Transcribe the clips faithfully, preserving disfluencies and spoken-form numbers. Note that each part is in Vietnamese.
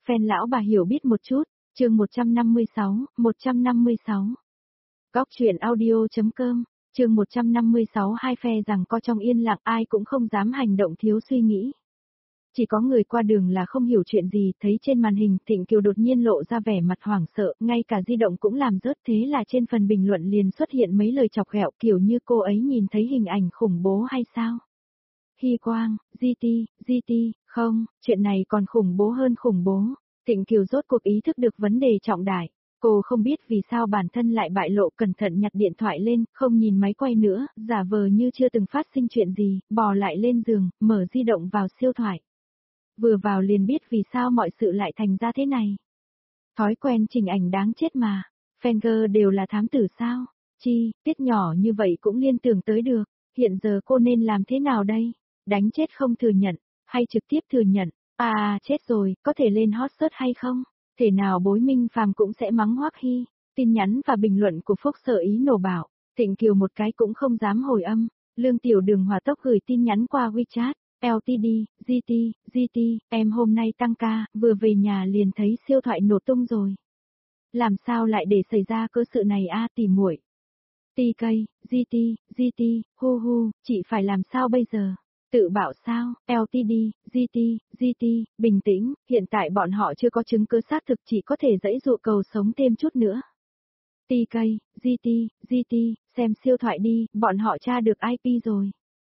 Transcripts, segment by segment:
Fan lão bà hiểu biết một chút, chương một trăm năm mươi sáu, một trăm năm mươi sáu. Góc truyện audio.com, chương một trăm năm mươi sáu hai phe rằng co trong yên lặng ai cũng không dám hành động thiếu suy nghĩ. Chỉ có người qua đường là không hiểu chuyện gì, thấy trên màn hình Thịnh Kiều đột nhiên lộ ra vẻ mặt hoảng sợ, ngay cả di động cũng làm rớt, thế là trên phần bình luận liền xuất hiện mấy lời chọc ghẹo kiểu như cô ấy nhìn thấy hình ảnh khủng bố hay sao? Hy Quang, giê tê, giê tê, không, chuyện này còn khủng bố hơn khủng bố. Thịnh Kiều rốt cuộc ý thức được vấn đề trọng đại. Cô không biết vì sao bản thân lại bại lộ, cẩn thận nhặt điện thoại lên, không nhìn máy quay nữa, giả vờ như chưa từng phát sinh chuyện gì, bò lại lên giường, mở di động vào siêu thoại. Vừa vào liền biết vì sao mọi sự lại thành ra thế này. Thói quen chỉnh ảnh đáng chết mà. Fanger đều là thám tử sao? Chi, tiết nhỏ như vậy cũng liên tưởng tới được. Hiện giờ cô nên làm thế nào đây? Đánh chết không thừa nhận, hay trực tiếp thừa nhận? À, chết rồi, có thể lên hot search hay không? Thể nào Bối Minh Phàm cũng sẽ mắng Hoắc Hy. Tin nhắn và bình luận của Phúc Sở Ý nổ bảo. Thịnh Kiều một cái cũng không dám hồi âm. Lương Tiểu Đường hỏa tốc gửi tin nhắn qua WeChat. lờ tê đê, giê tê, giê tê, em hôm nay tăng ca, vừa về nhà liền thấy siêu thoại nổ tung rồi. Làm sao lại để xảy ra cơ sự này a tỉ muội? tê ca, giê tê, giê tê, hu hu, chị phải làm sao bây giờ? Tự bảo sao? lờ tê đê, giê tê, giê tê, bình tĩnh, hiện tại bọn họ chưa có chứng cứ xác thực, chỉ có thể giãy dụa cầu sống thêm chút nữa. tê ca, giê tê, giê tê, xem siêu thoại đi, bọn họ tra được i pê rồi.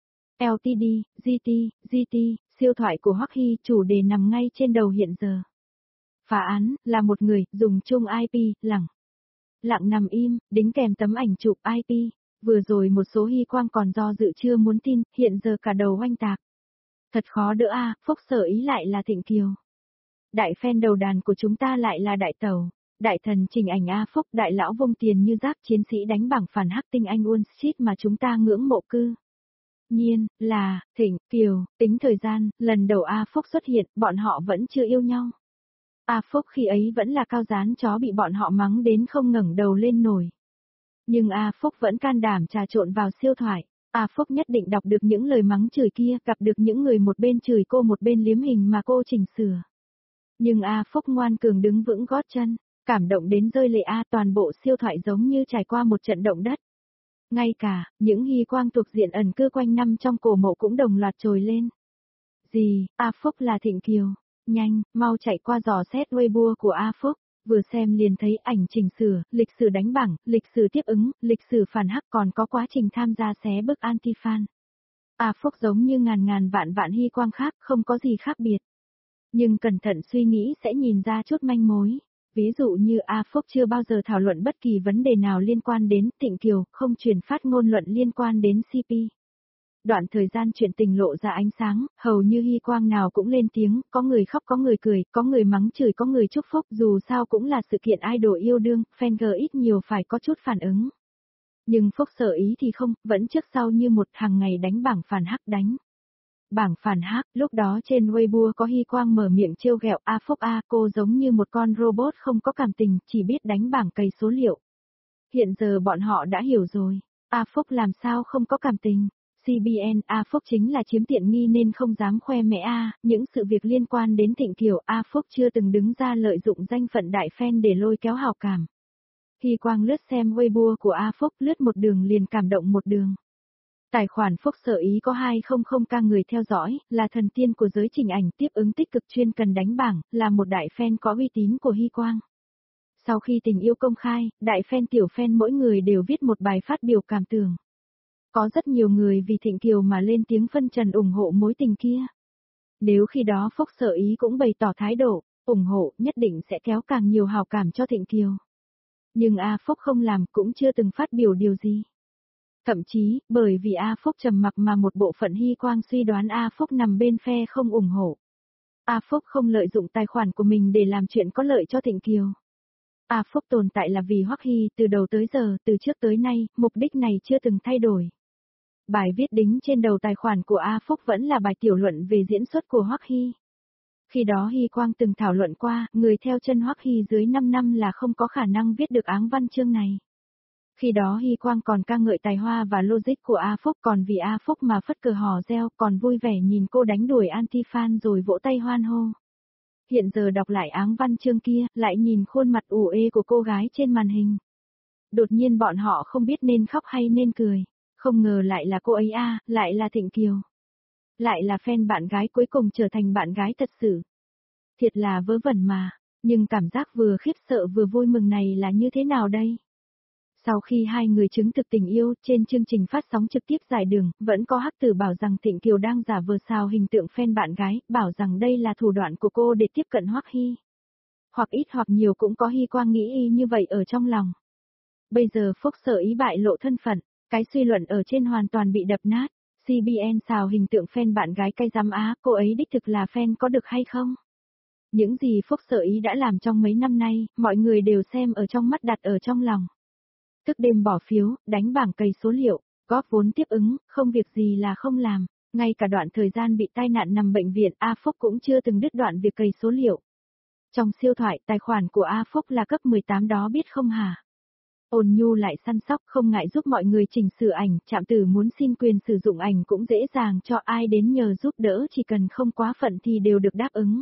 lờ tê đê, giê tê, giê tê, siêu thoại của Hoắc Hy, chủ đề nằm ngay trên đầu hiện giờ. Phá án, là một người, dùng chung i pê, lẳng. Lặng nằm im, đính kèm tấm ảnh chụp i pê. Vừa rồi một số Hy Quang còn do dự chưa muốn tin, hiện giờ cả đầu oanh tạc. Thật khó đỡ a, à, Phúc Sở Ý lại là Thịnh Kiều. Đại fan đầu đàn của chúng ta lại là Đại Tẩu. Đại thần chỉnh ảnh A Phúc, đại lão vung tiền như rác, chiến sĩ đánh bảng phản hắc tinh anh Wall Street mà chúng ta ngưỡng mộ cư. Nhiên, là, Thịnh, Kiều, tính thời gian, lần đầu A Phúc xuất hiện, bọn họ vẫn chưa yêu nhau. A Phúc khi ấy vẫn là cao dán chó bị bọn họ mắng đến không ngẩng đầu lên nổi. Nhưng A Phúc vẫn can đảm trà trộn vào siêu thoại. A Phúc nhất định đọc được những lời mắng chửi kia, gặp được những người một bên chửi cô một bên liếm hình mà cô chỉnh sửa. Nhưng A Phúc ngoan cường đứng vững gót chân, cảm động đến rơi lệ A, toàn bộ siêu thoại giống như trải qua một trận động đất. Ngay cả, những Hy Quang thuộc diện ẩn cư quanh năm trong cổ mộ cũng đồng loạt trồi lên. Gì, A Phúc là Thịnh Kiều. Nhanh, mau chạy qua dò xét Weibo của A Phúc. Vừa xem liền thấy ảnh chỉnh sửa, lịch sử đánh bảng, lịch sử tiếp ứng, lịch sử phản hắc, còn có quá trình tham gia xé bức anti-fan. A Phúc giống như ngàn ngàn vạn vạn Hy Quang khác, không có gì khác biệt. Nhưng cẩn thận suy nghĩ sẽ nhìn ra chút manh mối. Ví dụ như A Phúc chưa bao giờ thảo luận bất kỳ vấn đề nào liên quan đến Thịnh Kiều, không truyền phát ngôn luận liên quan đến xê pê. Đoạn thời gian chuyện tình lộ ra ánh sáng, hầu như Hy Quang nào cũng lên tiếng, có người khóc có người cười, có người mắng chửi có người chúc phúc, dù sao cũng là sự kiện idol yêu đương, fan ít nhiều phải có chút phản ứng. Nhưng Phúc Sở Ý thì không, vẫn trước sau như một hàng ngày đánh bảng phản hắc đánh. Bảng phản hắc, lúc đó trên Weibo có Hy Quang mở miệng trêu ghẹo A Phúc A, cô giống như một con robot không có cảm tình, chỉ biết đánh bảng cày số liệu. Hiện giờ bọn họ đã hiểu rồi, A Phúc làm sao không có cảm tình. xê bê en, A Phúc chính là chiếm tiện nghi nên không dám khoe mẽ A, những sự việc liên quan đến Thịnh Kiều A Phúc chưa từng đứng ra lợi dụng danh phận đại fan để lôi kéo hào cảm. Hy Quang lướt xem Weibo của A Phúc, lướt một đường liền cảm động một đường. Tài khoản Phúc Sở Ý có hai trăm k người theo dõi, là thần tiên của giới chỉnh ảnh, tiếp ứng tích cực, chuyên cần đánh bảng, là một đại fan có uy tín của Hy Quang. Sau khi tình yêu công khai, đại fan tiểu fan mỗi người đều viết một bài phát biểu cảm tưởng. Có rất nhiều người vì Thịnh Kiều mà lên tiếng phân trần ủng hộ mối tình kia. Nếu khi đó Phúc Sở Ý cũng bày tỏ thái độ, ủng hộ, nhất định sẽ kéo càng nhiều hào cảm cho Thịnh Kiều. Nhưng A Phúc không làm, cũng chưa từng phát biểu điều gì. Thậm chí, bởi vì A Phúc trầm mặc mà một bộ phận Hy Quang suy đoán A Phúc nằm bên phe không ủng hộ. A Phúc không lợi dụng tài khoản của mình để làm chuyện có lợi cho Thịnh Kiều. A Phúc tồn tại là vì Hoắc Hy, từ đầu tới giờ, từ trước tới nay, mục đích này chưa từng thay đổi. Bài viết đính trên đầu tài khoản của A Phúc vẫn là bài tiểu luận về diễn xuất của Hoắc Hy. Khi đó Hy Quang từng thảo luận qua, người theo chân Hoắc Hy dưới năm năm là không có khả năng viết được áng văn chương này. Khi đó Hy Quang còn ca ngợi tài hoa và logic của A Phúc, còn vì A Phúc mà phất cờ hò reo, còn vui vẻ nhìn cô đánh đuổi anti-fan rồi vỗ tay hoan hô. Hiện giờ đọc lại áng văn chương kia, lại nhìn khuôn mặt ủ ê của cô gái trên màn hình. Đột nhiên bọn họ không biết nên khóc hay nên cười. Không ngờ lại là cô ấy a, lại là Thịnh Kiều. Lại là fan bạn gái cuối cùng trở thành bạn gái thật sự. Thiệt là vớ vẩn mà, nhưng cảm giác vừa khiếp sợ vừa vui mừng này là như thế nào đây? Sau khi hai người chứng thực tình yêu, trên chương trình phát sóng trực tiếp giải đường, vẫn có hắc tử bảo rằng Thịnh Kiều đang giả vờ xào hình tượng fan bạn gái, bảo rằng đây là thủ đoạn của cô để tiếp cận Hoắc Hy. Hoặc ít hoặc nhiều cũng có Hy Quang nghĩ y như vậy ở trong lòng. Bây giờ Phúc Sở Ý bại lộ thân phận, cái suy luận ở trên hoàn toàn bị đập nát. xê bê en xào hình tượng fan bạn gái cay giám á, cô ấy đích thực là fan có được hay không? Những gì Phúc Sở Ý đã làm trong mấy năm nay, mọi người đều xem ở trong mắt đặt ở trong lòng. Thức đêm bỏ phiếu, đánh bảng cày số liệu, góp vốn tiếp ứng, không việc gì là không làm. Ngay cả đoạn thời gian bị tai nạn nằm bệnh viện, A Phúc cũng chưa từng đứt đoạn việc cày số liệu. Trong siêu thoại, tài khoản của A Phúc là cấp mười tám đó biết không hả? Ôn nhu lại săn sóc không ngại giúp mọi người chỉnh sửa ảnh, Trạm Tử muốn xin quyền sử dụng ảnh cũng dễ dàng cho ai đến nhờ giúp đỡ, chỉ cần không quá phận thì đều được đáp ứng.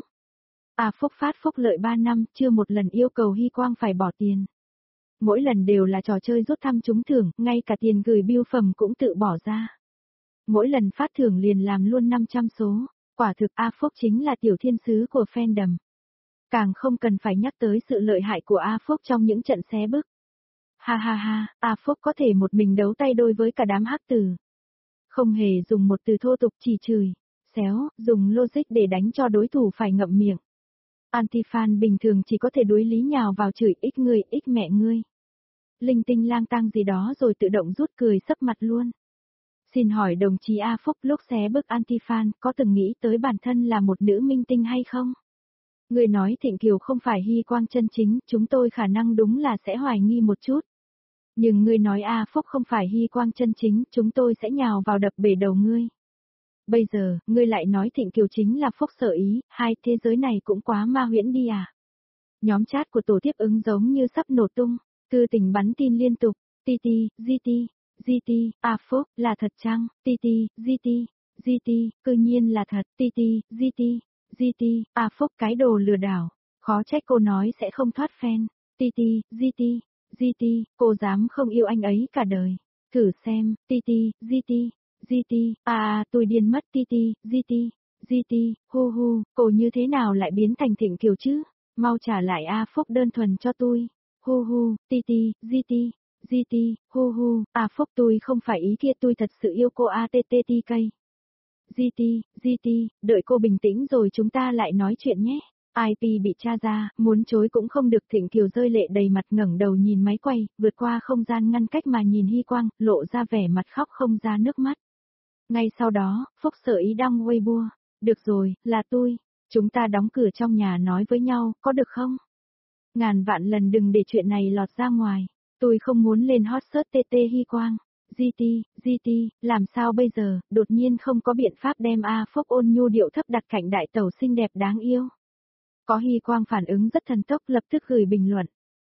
A Phúc phát phúc lợi ba năm, chưa một lần yêu cầu Hy Quang phải bỏ tiền. Mỗi lần đều là trò chơi rút thăm trúng thưởng, ngay cả tiền gửi bưu phẩm cũng tự bỏ ra. Mỗi lần phát thưởng liền làm luôn năm trăm số, quả thực A Phúc chính là tiểu thiên sứ của fandom. Càng không cần phải nhắc tới sự lợi hại của A Phúc trong những trận xé bức. Ha ha ha, A Phúc có thể một mình đấu tay đôi với cả đám hắc tử. Không hề dùng một từ thô tục chỉ chửi, xéo, dùng logic để đánh cho đối thủ phải ngậm miệng. Anti-fan bình thường chỉ có thể đối lý nhào vào chửi ích người, ích mẹ ngươi. Linh tinh lang tang gì đó rồi tự động rút cười sấp mặt luôn. Xin hỏi đồng chí A Phúc lúc xé bức anti-fan có từng nghĩ tới bản thân là một nữ minh tinh hay không? Người nói Thịnh Kiều không phải Hy Quang chân chính, chúng tôi khả năng đúng là sẽ hoài nghi một chút. Nhưng ngươi nói A Phúc không phải Hy Quang chân chính, chúng tôi sẽ nhào vào đập bể đầu ngươi. Bây giờ, ngươi lại nói Thịnh Kiều chính là Phúc Sở Ý, hai thế giới này cũng quá ma huyễn đi à. Nhóm chat của tổ tiếp ứng giống như sắp nổ tung, thư tình bắn tin liên tục, tê tê, giê tê, giê tê, A Phúc, là thật chăng, tê tê, giê tê, giê tê, cư nhiên là thật, tê tê, giê tê, giê tê, A Phúc cái đồ lừa đảo, khó trách cô nói sẽ không thoát fan, tê tê, giê tê, giê tê, cô dám không yêu anh ấy cả đời, thử xem, tê tê, giê tê, giê tê, à, à tôi điên mất tê tê, giê tê, giê tê, hu hu, cô như thế nào lại biến thành Thịnh Kiều chứ, mau trả lại A Phúc đơn thuần cho tôi, hu hu, tê tê, giê tê, giê tê, hu hu, A Phúc tôi không phải ý kia tôi thật sự yêu cô a tê tê tê cây. giê tê, giê tê, đợi cô bình tĩnh rồi chúng ta lại nói chuyện nhé. i pê bị tra ra, muốn chối cũng không được. Thịnh Kiều rơi lệ đầy mặt ngẩng đầu nhìn máy quay, vượt qua không gian ngăn cách mà nhìn Hy Quang, lộ ra vẻ mặt khóc không ra nước mắt. Ngay sau đó, Phúc Sở Ý đăng Weibo, được rồi, là tôi, chúng ta đóng cửa trong nhà nói với nhau, có được không? Ngàn vạn lần đừng để chuyện này lọt ra ngoài, tôi không muốn lên hot search tê tê Hy Quang. giê tê, giê tê, làm sao bây giờ, đột nhiên không có biện pháp đem A Phúc ôn nhu điệu thấp đặt cạnh đại tẩu xinh đẹp đáng yêu. Có Hy Quang phản ứng rất thần tốc lập tức gửi bình luận.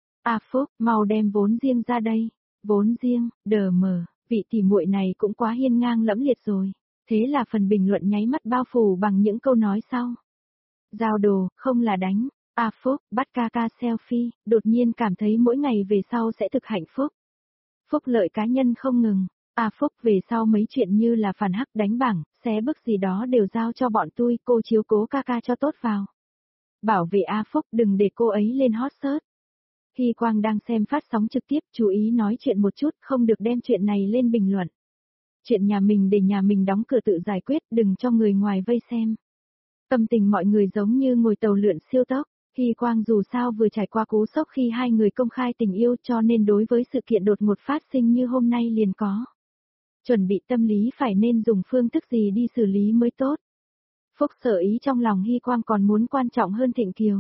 A Phúc, mau đem vốn riêng ra đây. Vốn riêng, đờ mờ, vị tỷ muội này cũng quá hiên ngang lẫm liệt rồi. Thế là phần bình luận nháy mắt bao phủ bằng những câu nói sau. Giao đồ, không là đánh. A Phúc, bắt ca ca selfie, đột nhiên cảm thấy mỗi ngày về sau sẽ thực hạnh phúc. Phúc lợi cá nhân không ngừng. A Phúc về sau mấy chuyện như là phản hắc đánh bảng, xé bức gì đó đều giao cho bọn tôi, cô chiếu cố ca ca cho tốt vào. Bảo vệ A Phúc đừng để cô ấy lên hot search. Hy Quang đang xem phát sóng trực tiếp, chú ý nói chuyện một chút, không được đem chuyện này lên bình luận. Chuyện nhà mình để nhà mình đóng cửa tự giải quyết, đừng cho người ngoài vây xem. Tâm tình mọi người giống như ngồi tàu lượn siêu tốc. Hy Quang dù sao vừa trải qua cú sốc khi hai người công khai tình yêu, cho nên đối với sự kiện đột ngột phát sinh như hôm nay liền có. Chuẩn bị tâm lý phải nên dùng phương thức gì đi xử lý mới tốt. Phúc Sở Ý trong lòng Hy Quang còn muốn quan trọng hơn Thịnh Kiều.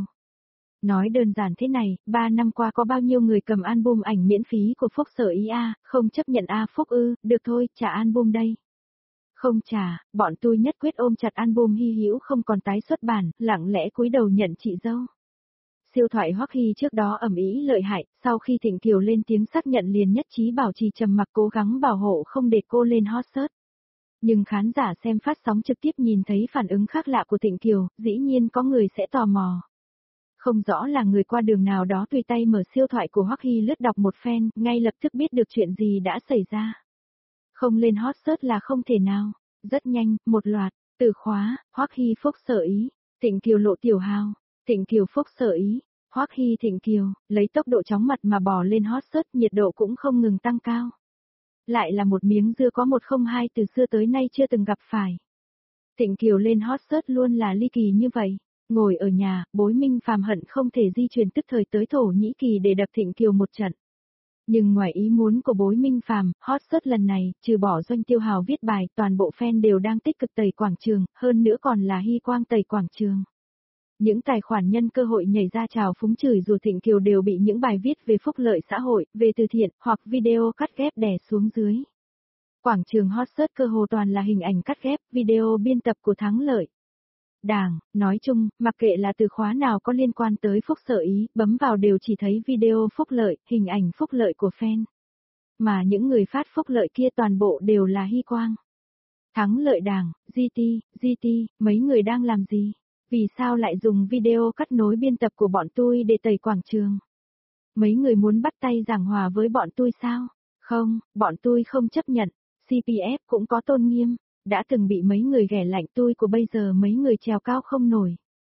Nói đơn giản thế này, ba năm qua có bao nhiêu người cầm album ảnh miễn phí của Phúc Sở Ý a, không chấp nhận a Phúc ư, được thôi, trả album đây. Không trả, bọn tôi nhất quyết ôm chặt album hy hữu không còn tái xuất bản, lặng lẽ cúi đầu nhận chị dâu. Siêu thoại Hoắc Hy trước đó ầm ĩ lợi hại, sau khi Thịnh Kiều lên tiếng xác nhận liền nhất trí bảo trì trầm mặc cố gắng bảo hộ không để cô lên hot search. Nhưng khán giả xem phát sóng trực tiếp nhìn thấy phản ứng khác lạ của Thịnh Kiều, dĩ nhiên có người sẽ tò mò. Không rõ là người qua đường nào đó tùy tay mở siêu thoại của Hoắc Hy lướt đọc một phen, ngay lập tức biết được chuyện gì đã xảy ra. Không lên hot search là không thể nào. Rất nhanh, một loạt, từ khóa, Hoắc Hy Phúc Sở Ý, Thịnh Kiều lộ tiểu hào, Thịnh Kiều Phúc Sở Ý, Hoắc Hy Thịnh Kiều, lấy tốc độ chóng mặt mà bò lên hot search, nhiệt độ cũng không ngừng tăng cao. Lại là một miếng dưa có một không hai từ xưa tới nay chưa từng gặp phải. Thịnh Kiều lên hot search luôn là ly kỳ như vậy. Ngồi ở nhà, Bối Minh Phàm hận không thể di chuyển tức thời tới Thổ Nhĩ Kỳ để đập Thịnh Kiều một trận. Nhưng ngoài ý muốn của Bối Minh Phàm, hot search lần này, trừ bỏ Doanh Tiêu Hào viết bài, toàn bộ fan đều đang tích cực tẩy quảng trường, hơn nữa còn là Hy Quang tẩy quảng trường. Những tài khoản nhân cơ hội nhảy ra chào phúng chửi rủa Thịnh Kiều đều bị những bài viết về phúc lợi xã hội, về từ thiện, hoặc video cắt ghép đè xuống dưới. Quảng trường hot search cơ hồ toàn là hình ảnh cắt ghép, video biên tập của Thắng Lợi. Đảng, nói chung, mặc kệ là từ khóa nào có liên quan tới Phúc Sở Ý, bấm vào đều chỉ thấy video phúc lợi, hình ảnh phúc lợi của fan. Mà những người phát phúc lợi kia toàn bộ đều là Hy Quang. Thắng Lợi Đảng, giê tê, giê tê, mấy người đang làm gì? Vì sao lại dùng video cắt nối biên tập của bọn tôi để tẩy quảng trường? Mấy người muốn bắt tay giảng hòa với bọn tôi sao? Không, bọn tôi không chấp nhận. xê pê ép cũng có tôn nghiêm. Đã từng bị mấy người ghẻ lạnh tôi của bây giờ mấy người trèo cao không nổi.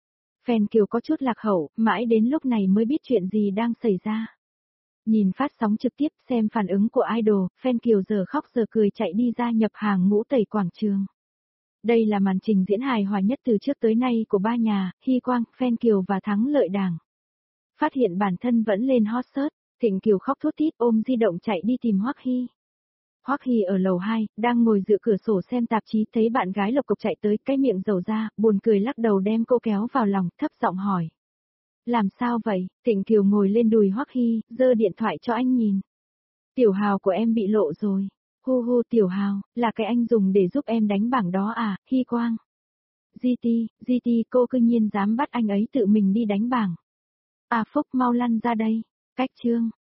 Fan Kiều có chút lạc hậu, mãi đến lúc này mới biết chuyện gì đang xảy ra. Nhìn phát sóng trực tiếp xem phản ứng của idol, fan Kiều giờ khóc giờ cười chạy đi ra nhập hàng ngũ tẩy quảng trường. Đây là màn trình diễn hài hòa nhất từ trước tới nay của ba nhà, Hy Quang, fan Kiều và Thắng Lợi Đảng. Phát hiện bản thân vẫn lên hot search, Thịnh Kiều khóc thút thít ôm di động chạy đi tìm Hoắc Hy. Hoắc Hy ở lầu hai, đang ngồi dựa cửa sổ xem tạp chí, thấy bạn gái lộc cộc chạy tới, cái miệng dầu ra, buồn cười lắc đầu đem cô kéo vào lòng, thấp giọng hỏi. Làm sao vậy? Thịnh Kiều ngồi lên đùi Hoắc Hy, giơ điện thoại cho anh nhìn. Tiểu Hào của em bị lộ rồi. Hu hu Tiểu Hào, là cái anh dùng để giúp em đánh bảng đó à, Hy Quang. giê tê, giê tê cô cư nhiên dám bắt anh ấy tự mình đi đánh bảng. À Phúc mau lăn ra đây. Cách chương.